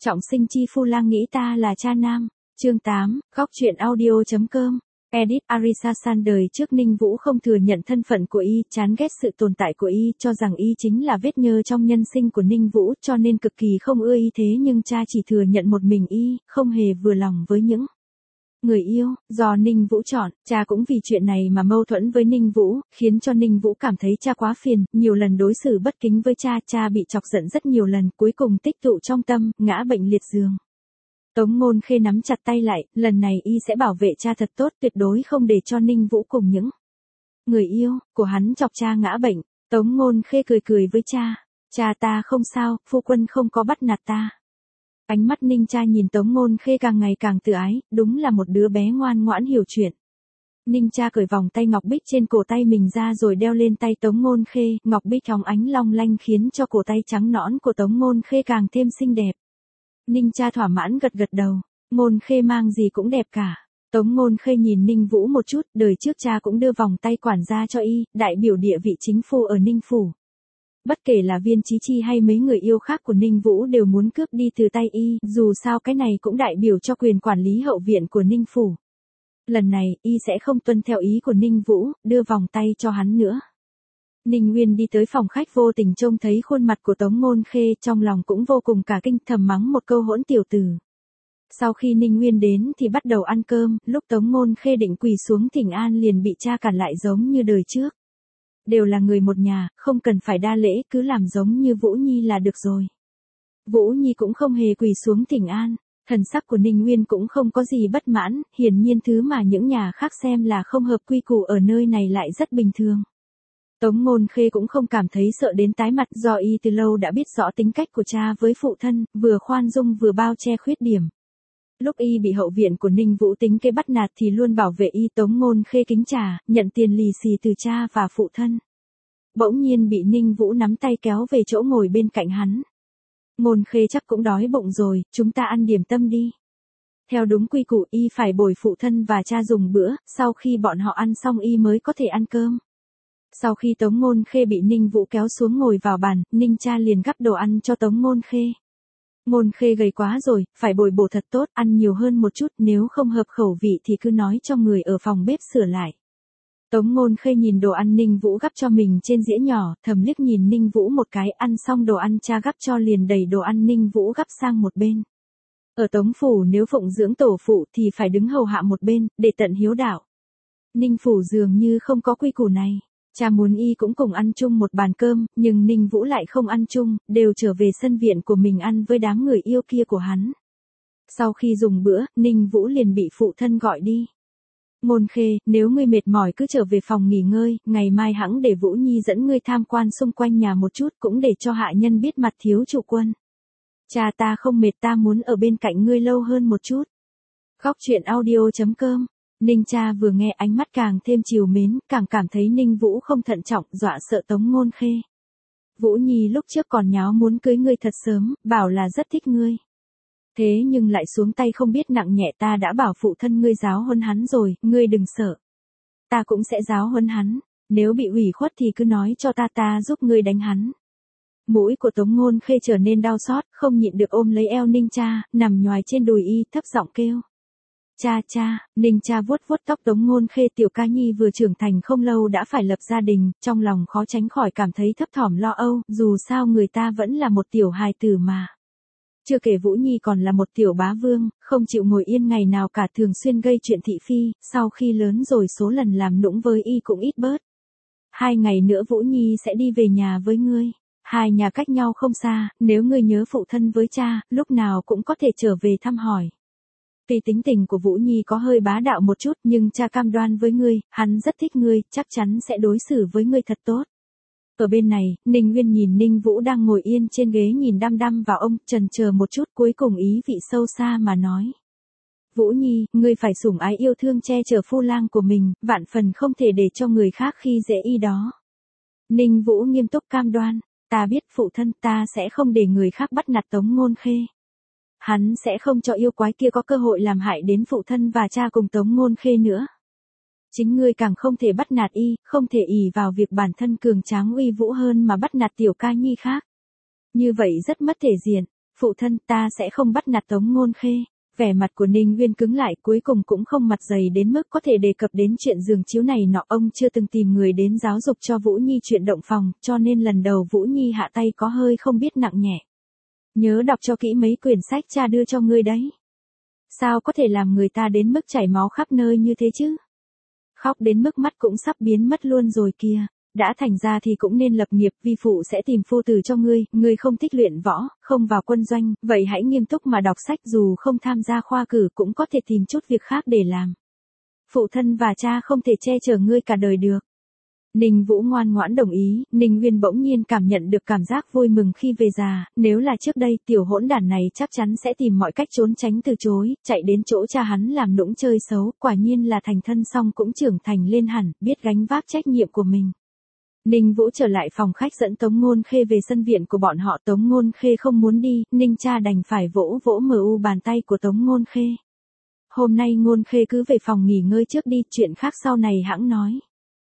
Trọng sinh chi phu lang nghĩ ta là cha nam. Chương 8, góc truyện audio.com. Edit Arisa San đời trước Ninh Vũ không thừa nhận thân phận của y, chán ghét sự tồn tại của y, cho rằng y chính là vết nhơ trong nhân sinh của Ninh Vũ, cho nên cực kỳ không ưa y. Thế nhưng cha chỉ thừa nhận một mình y, không hề vừa lòng với những người yêu do Ninh Vũ chọn. Cha cũng vì chuyện này mà mâu thuẫn với Ninh Vũ, khiến cho Ninh Vũ cảm thấy cha quá phiền, nhiều lần đối xử bất kính với cha bị chọc giận rất nhiều lần, cuối cùng tích tụ trong tâm, ngã bệnh liệt giường. Tống Ngôn Khê nắm chặt tay lại, lần này y sẽ bảo vệ cha thật tốt, tuyệt đối không để cho Ninh Vũ cùng những người yêu của hắn chọc cha ngã bệnh. Tống Ngôn Khê cười với cha, cha ta không sao, phu quân không có bắt nạt ta. Ánh mắt Ninh cha nhìn Tống Ngôn Khê càng ngày càng tự ái, đúng là một đứa bé ngoan ngoãn hiểu chuyện. Ninh cha cởi vòng tay ngọc bích trên cổ tay mình ra rồi đeo lên tay Tống Ngôn Khê, ngọc bích óng ánh long lanh khiến cho cổ tay trắng nõn của Tống Ngôn Khê càng thêm xinh đẹp. Ninh cha thỏa mãn gật đầu, Ngôn Khê mang gì cũng đẹp cả. Tống Ngôn Khê nhìn Ninh Vũ một chút, đời trước cha cũng đưa vòng tay quản gia cho y, đại biểu địa vị chính phu ở Ninh Phủ. Bất kể là Viên Chí Chi hay mấy người yêu khác của Ninh Vũ đều muốn cướp đi từ tay y, dù sao cái này cũng đại biểu cho quyền quản lý hậu viện của Ninh Phủ. Lần này, y sẽ không tuân theo ý của Ninh Vũ, đưa vòng tay cho hắn nữa. Ninh Nguyên đi tới phòng khách vô tình trông thấy khuôn mặt của Tống Ngôn Khê, trong lòng cũng vô cùng cả kinh, thầm mắng một câu hỗn tiểu tử. Sau khi Ninh Nguyên đến thì bắt đầu ăn cơm, lúc Tống Ngôn Khê định quỳ xuống thỉnh an liền bị cha cản lại giống như đời trước. Đều là người một nhà, không cần phải đa lễ, cứ làm giống như Vũ Nhi là được rồi. Vũ Nhi cũng không hề quỳ xuống thỉnh an, thần sắc của Ninh Nguyên cũng không có gì bất mãn, hiển nhiên thứ mà những nhà khác xem là không hợp quy củ ở nơi này lại rất bình thường. Tống Ngôn Khê cũng không cảm thấy sợ đến tái mặt, do y từ lâu đã biết rõ tính cách của cha với phụ thân, vừa khoan dung vừa bao che khuyết điểm. Lúc y bị hậu viện của Ninh Vũ tính kế bắt nạt thì luôn bảo vệ y. Tống Ngôn Khê kính trả, nhận tiền lì xì từ cha và phụ thân. Bỗng nhiên bị Ninh Vũ nắm tay kéo về chỗ ngồi bên cạnh hắn. Ngôn Khê chắc cũng đói bụng rồi, chúng ta ăn điểm tâm đi. Theo đúng quy củ y phải bồi phụ thân và cha dùng bữa, sau khi bọn họ ăn xong y mới có thể ăn cơm. Sau khi Tống Ngôn Khê bị Ninh Vũ kéo xuống ngồi vào bàn, Ninh cha liền gắp đồ ăn cho Tống Ngôn Khê. Ngôn Khê gầy quá rồi, phải bồi bổ thật tốt, ăn nhiều hơn một chút, nếu không hợp khẩu vị thì cứ nói cho người ở phòng bếp sửa lại. Tống Ngôn Khê nhìn đồ ăn Ninh Vũ gắp cho mình trên dĩa nhỏ, thầm liếc nhìn Ninh Vũ một cái, ăn xong đồ ăn cha gắp cho liền đẩy đồ ăn Ninh Vũ gắp sang một bên. Ở Tống Phủ nếu phụng dưỡng tổ phụ thì phải đứng hầu hạ một bên, để tận hiếu đạo. Ninh Phủ dường như không có quy củ này. Cha muốn y cũng cùng ăn chung một bàn cơm, nhưng Ninh Vũ lại không ăn chung, đều trở về sân viện của mình ăn với đám người yêu kia của hắn. Sau khi dùng bữa, Ninh Vũ liền bị phụ thân gọi đi. Ngôn Khê, nếu ngươi mệt mỏi cứ trở về phòng nghỉ ngơi, ngày mai hẵng để Vũ Nhi dẫn ngươi tham quan xung quanh nhà một chút, cũng để cho hạ nhân biết mặt thiếu chủ quân. Cha ta không mệt, ta muốn ở bên cạnh ngươi lâu hơn một chút. Góc truyện audio.com. Ninh cha vừa nghe ánh mắt càng thêm trìu mến, càng cảm thấy Ninh Vũ không thận trọng, dọa sợ Tống Ngôn Khê. Vũ Nhi lúc trước còn nháo muốn cưới ngươi thật sớm, bảo là rất thích ngươi. Thế nhưng lại xuống tay không biết nặng nhẹ, ta đã bảo phụ thân ngươi giáo huấn hắn rồi, ngươi đừng sợ. Ta cũng sẽ giáo huấn hắn, nếu bị ủy khuất thì cứ nói cho ta giúp ngươi đánh hắn. Mũi của Tống Ngôn Khê trở nên đau xót, không nhịn được ôm lấy eo Ninh cha, nằm nhoài trên đùi y, thấp giọng kêu. Cha, Ninh cha vuốt tóc Tống Ngôn Khê. Tiểu ca nhi vừa trưởng thành không lâu đã phải lập gia đình, trong lòng khó tránh khỏi cảm thấy thấp thỏm lo âu, dù sao người ta vẫn là một tiểu hài tử mà. Chưa kể Vũ Nhi còn là một tiểu bá vương, không chịu ngồi yên ngày nào cả, thường xuyên gây chuyện thị phi, sau khi lớn rồi số lần làm nũng với y cũng ít bớt. 2 ngày nữa Vũ Nhi sẽ đi về nhà với ngươi. 2 nhà cách nhau không xa, nếu ngươi nhớ phụ thân với cha, lúc nào cũng có thể trở về thăm hỏi. Tuy tính tình của Vũ Nhi có hơi bá đạo một chút, nhưng cha cam đoan với ngươi, hắn rất thích ngươi, chắc chắn sẽ đối xử với ngươi thật tốt. Ở bên này, Ninh Nguyên nhìn Ninh Vũ đang ngồi yên trên ghế nhìn đăm đăm vào ông, chần chờ một chút cuối cùng ý vị sâu xa mà nói. Vũ Nhi, ngươi phải sủng ái yêu thương che chở phu lang của mình, vạn phần không thể để cho người khác khi dễ y đó. Ninh Vũ nghiêm túc cam đoan, ta biết phụ thân, ta sẽ không để người khác bắt nạt Tống Ngôn Khê. Hắn sẽ không cho yêu quái kia có cơ hội làm hại đến phụ thân và cha cùng Tống Ngôn Khê nữa. Chính ngươi càng không thể bắt nạt y, không thể ỷ vào việc bản thân cường tráng uy vũ hơn mà bắt nạt tiểu ca nhi khác. Như vậy rất mất thể diện, Phụ thân, ta sẽ không bắt nạt Tống Ngôn Khê. Vẻ mặt của Ninh Nguyên cứng lại, cuối cùng cũng không mặt dày đến mức có thể đề cập đến chuyện giường chiếu này nọ. Ông chưa từng tìm người đến giáo dục cho Vũ Nhi chuyện động phòng, cho nên lần đầu Vũ Nhi hạ tay có hơi không biết nặng nhẹ. Nhớ đọc cho kỹ mấy quyển sách cha đưa cho ngươi đấy. Sao có thể làm người ta đến mức chảy máu khắp nơi như thế chứ? Khóc đến mức mắt cũng sắp biến mất luôn rồi kìa. Đã thành ra thì cũng nên lập nghiệp, vi phụ sẽ tìm phu tử cho ngươi không thích luyện võ, không vào quân doanh, vậy hãy nghiêm túc mà đọc sách, dù không tham gia khoa cử cũng có thể tìm chút việc khác để làm. Phụ thân và cha không thể che chở ngươi cả đời được. Ninh Vũ ngoan ngoãn đồng ý. Ninh Nguyên bỗng nhiên cảm nhận được cảm giác vui mừng khi về già, nếu là trước đây tiểu hỗn đản này chắc chắn sẽ tìm mọi cách trốn tránh từ chối, chạy đến chỗ cha hắn làm nũng chơi xấu, quả nhiên là thành thân xong cũng trưởng thành lên hẳn, biết gánh vác trách nhiệm của mình. Ninh Vũ trở lại phòng khách dẫn Tống Ngôn Khê về sân viện của bọn họ. Tống Ngôn Khê không muốn đi, Ninh cha đành phải vỗ vỗ bàn tay của Tống Ngôn Khê. Hôm nay Ngôn Khê cứ về phòng nghỉ ngơi trước đi, chuyện khác sau này hẵng nói.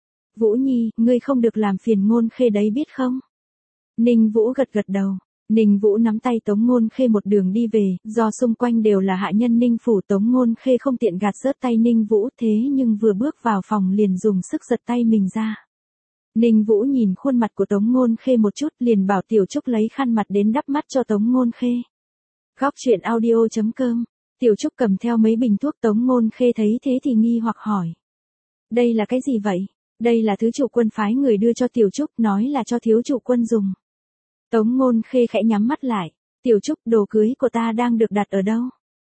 Vũ Nhi, ngươi không được làm phiền Ngôn Khê đấy biết không? Ninh Vũ gật gật đầu. Ninh Vũ nắm tay Tống Ngôn Khê một đường đi về, do xung quanh đều là hạ nhân Ninh phủ, Tống Ngôn Khê không tiện gạt rớt tay Ninh Vũ, thế nhưng vừa bước vào phòng liền dùng sức giật tay mình ra. Ninh Vũ nhìn khuôn mặt của Tống Ngôn Khê một chút, liền bảo Tiểu Trúc lấy khăn mặt đến đắp mắt cho Tống Ngôn Khê. Góc truyện audio.com. Tiểu Trúc cầm theo mấy bình thuốc. Tống Ngôn Khê thấy thế thì nghi hoặc hỏi. Đây là cái gì vậy? Đây là thứ chủ quân phái người đưa cho Tiểu Trúc, nói là cho thiếu chủ quân dùng. Tống Ngôn Khê khẽ nhắm mắt lại. Tiểu Trúc, đồ cưới của ta đang được đặt ở đâu?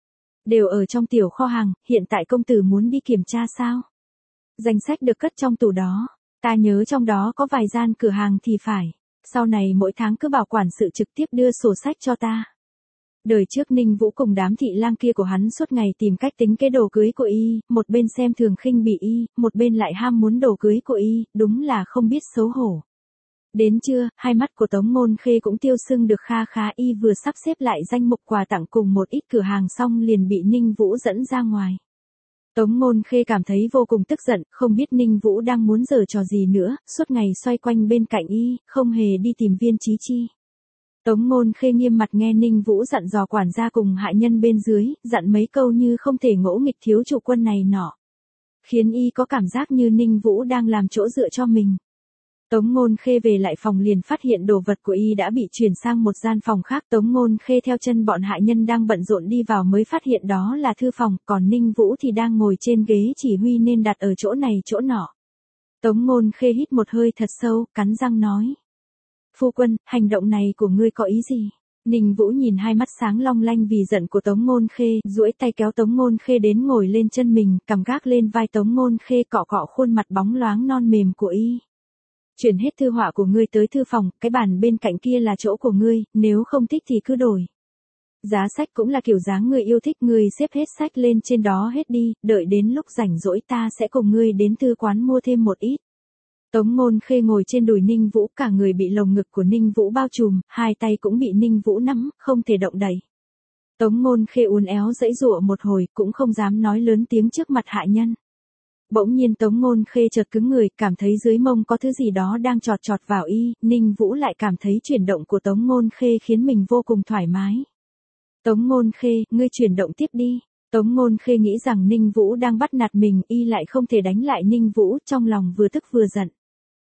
Đều ở trong tiểu kho hàng, hiện tại công tử muốn đi kiểm tra sao? Danh sách được cất trong tủ đó. Ta nhớ trong đó có vài gian cửa hàng thì phải. Sau này mỗi tháng cứ bảo quản sự trực tiếp đưa sổ sách cho ta. Đời trước Ninh Vũ cùng đám thị lang kia của hắn suốt ngày tìm cách tính cái đồ cưới của y, một bên xem thường khinh bỉ y, một bên lại ham muốn đồ cưới của y, đúng là không biết xấu hổ. Đến trưa, hai mắt của Tống Ngôn Khê cũng tiêu sưng được kha khá, y vừa sắp xếp lại danh mục quà tặng cùng một ít cửa hàng xong liền bị Ninh Vũ dẫn ra ngoài. Tống Ngôn Khê cảm thấy vô cùng tức giận, không biết Ninh Vũ đang muốn giở trò gì nữa, suốt ngày xoay quanh bên cạnh y, không hề đi tìm Viên Chí Chi. Tống Ngôn Khê nghiêm mặt nghe Ninh Vũ dặn dò quản gia cùng hạ nhân bên dưới, dặn mấy câu như không thể ngỗ nghịch thiếu chủ quân này nọ. Khiến y có cảm giác như Ninh Vũ đang làm chỗ dựa cho mình. Tống Ngôn Khê về lại phòng liền phát hiện đồ vật của y đã bị chuyển sang một gian phòng khác. Tống Ngôn Khê theo chân bọn hạ nhân đang bận rộn đi vào mới phát hiện đó là thư phòng, còn Ninh Vũ thì đang ngồi trên ghế chỉ huy nên đặt ở chỗ này chỗ nọ. Tống Ngôn Khê hít một hơi thật sâu, cắn răng nói. Phu quân, hành động này của ngươi có ý gì? Ninh Vũ nhìn hai mắt sáng long lanh vì giận của Tống Ngôn Khê, duỗi tay kéo Tống Ngôn Khê đến ngồi lên chân mình, cầm gác lên vai Tống Ngôn Khê, cọ cọ khuôn mặt bóng loáng non mềm của y. Chuyển hết thư họa của ngươi tới thư phòng, cái bàn bên cạnh kia là chỗ của ngươi, nếu không thích thì cứ đổi. Giá sách cũng là kiểu dáng ngươi yêu thích, ngươi xếp hết sách lên trên đó hết đi, đợi đến lúc rảnh rỗi ta sẽ cùng ngươi đến thư quán mua thêm một ít. Tống Ngôn Khê ngồi trên đùi Ninh Vũ, cả người bị lồng ngực của Ninh Vũ bao trùm, hai tay cũng bị Ninh Vũ nắm, không thể động đậy. Tống Ngôn Khê uốn éo giãy giụa một hồi, cũng không dám nói lớn tiếng trước mặt hạ nhân. Bỗng nhiên Tống Ngôn Khê chợt cứng người, cảm thấy dưới mông có thứ gì đó đang chọt chọt vào y, Ninh Vũ lại cảm thấy chuyển động của Tống Ngôn Khê khiến mình vô cùng thoải mái. Tống Ngôn Khê, ngươi chuyển động tiếp đi. Tống Ngôn Khê nghĩ rằng Ninh Vũ đang bắt nạt mình, y lại không thể đánh lại Ninh Vũ, trong lòng vừa tức vừa giận.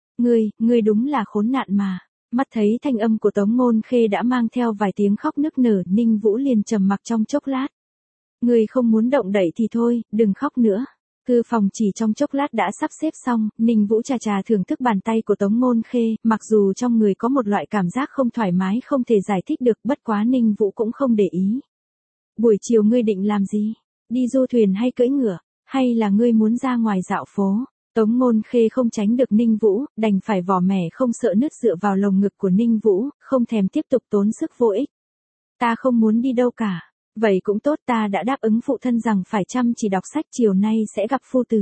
Ngươi đúng là khốn nạn mà. Mắt thấy thanh âm của Tống Ngôn Khê đã mang theo vài tiếng khóc nức nở, Ninh Vũ liền trầm mặc trong chốc lát. Ngươi không muốn động đậy thì thôi, đừng khóc nữa. Thư phòng chỉ trong chốc lát đã sắp xếp xong, Ninh Vũ chà chà thưởng thức bàn tay của Tống Ngôn Khê, mặc dù trong người có một loại cảm giác không thoải mái không thể giải thích được, bất quá Ninh Vũ cũng không để ý. Buổi chiều ngươi định làm gì? Đi du thuyền hay cưỡi ngựa? Hay là ngươi muốn ra ngoài dạo phố? Tống Ngôn Khê không tránh được Ninh Vũ, đành phải vò mẻ không sợ nứt dựa vào lồng ngực của Ninh Vũ, không thèm tiếp tục tốn sức vô ích. Ta không muốn đi đâu cả. Vậy cũng tốt, ta đã đáp ứng phụ thân rằng phải chăm chỉ đọc sách, chiều nay sẽ gặp phu tử.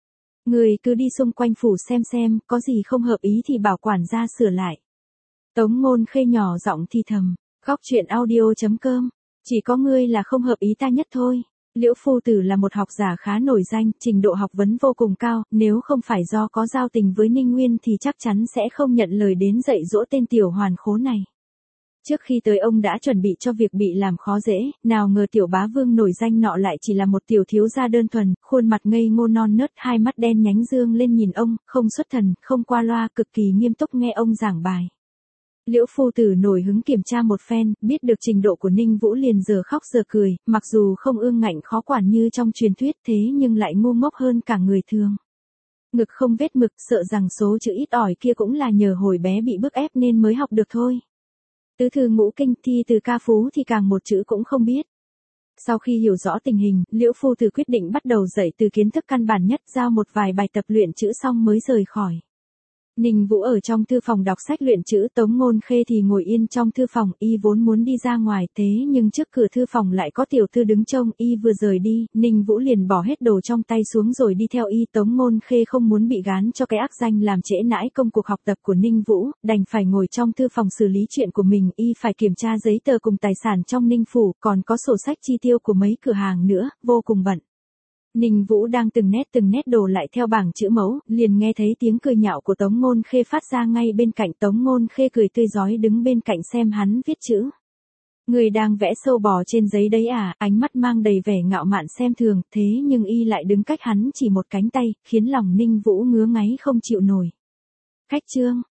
Người cứ đi xung quanh phủ xem, có gì không hợp ý thì bảo quản gia sửa lại. Tống Ngôn Khê nhỏ giọng thì thầm. Góc truyện audio.com. Chỉ có ngươi là không hợp ý ta nhất thôi. Liễu phu tử là một học giả khá nổi danh, trình độ học vấn vô cùng cao, nếu không phải do có giao tình với Ninh Nguyên thì chắc chắn sẽ không nhận lời đến dạy dỗ tên tiểu hoàn khố này. Trước khi tới ông đã chuẩn bị cho việc bị làm khó dễ, nào ngờ tiểu bá vương nổi danh nọ lại chỉ là một tiểu thiếu gia đơn thuần, khuôn mặt ngây ngô non nớt, hai mắt đen nhánh dương lên nhìn ông, không xuất thần, không qua loa, cực kỳ nghiêm túc nghe ông giảng bài. Liễu phu tử nổi hứng kiểm tra một phen, biết được trình độ của Ninh Vũ liền giờ khóc giờ cười, mặc dù không ương ngạnh khó quản như trong truyền thuyết thế nhưng lại ngu ngốc hơn cả người thường. Ngực không vết mực, sợ rằng số chữ ít ỏi kia cũng là nhờ hồi bé bị bức ép nên mới học được thôi. Tứ thư ngũ kinh thi từ ca phú thì càng một chữ cũng không biết. Sau khi hiểu rõ tình hình, Liễu phu tử quyết định bắt đầu dạy từ kiến thức căn bản nhất, giao một vài bài tập luyện chữ xong mới rời khỏi. Ninh Vũ ở trong thư phòng đọc sách luyện chữ, Tống Ngôn Khê thì ngồi yên trong thư phòng, y vốn muốn đi ra ngoài, thế nhưng trước cửa thư phòng lại có tiểu thư đứng trông, y vừa rời đi, Ninh Vũ liền bỏ hết đồ trong tay xuống rồi đi theo y. Tống Ngôn Khê không muốn bị gán cho cái ác danh làm trễ nãi công cuộc học tập của Ninh Vũ, đành phải ngồi trong thư phòng xử lý chuyện của mình, y phải kiểm tra giấy tờ cùng tài sản trong Ninh phủ, còn có sổ sách chi tiêu của mấy cửa hàng nữa, vô cùng bận. Ninh Vũ đang từng nét đổ lại theo bảng chữ mẫu, liền nghe thấy tiếng cười nhạo của Tống Ngôn Khê phát ra ngay bên cạnh. Tống Ngôn Khê cười tươi rói đứng bên cạnh xem hắn viết chữ. Người đang vẽ sâu bò trên giấy đấy à, ánh mắt mang đầy vẻ ngạo mạn xem thường, thế nhưng y lại đứng cách hắn chỉ một cánh tay, khiến lòng Ninh Vũ ngứa ngáy không chịu nổi. Khách trương,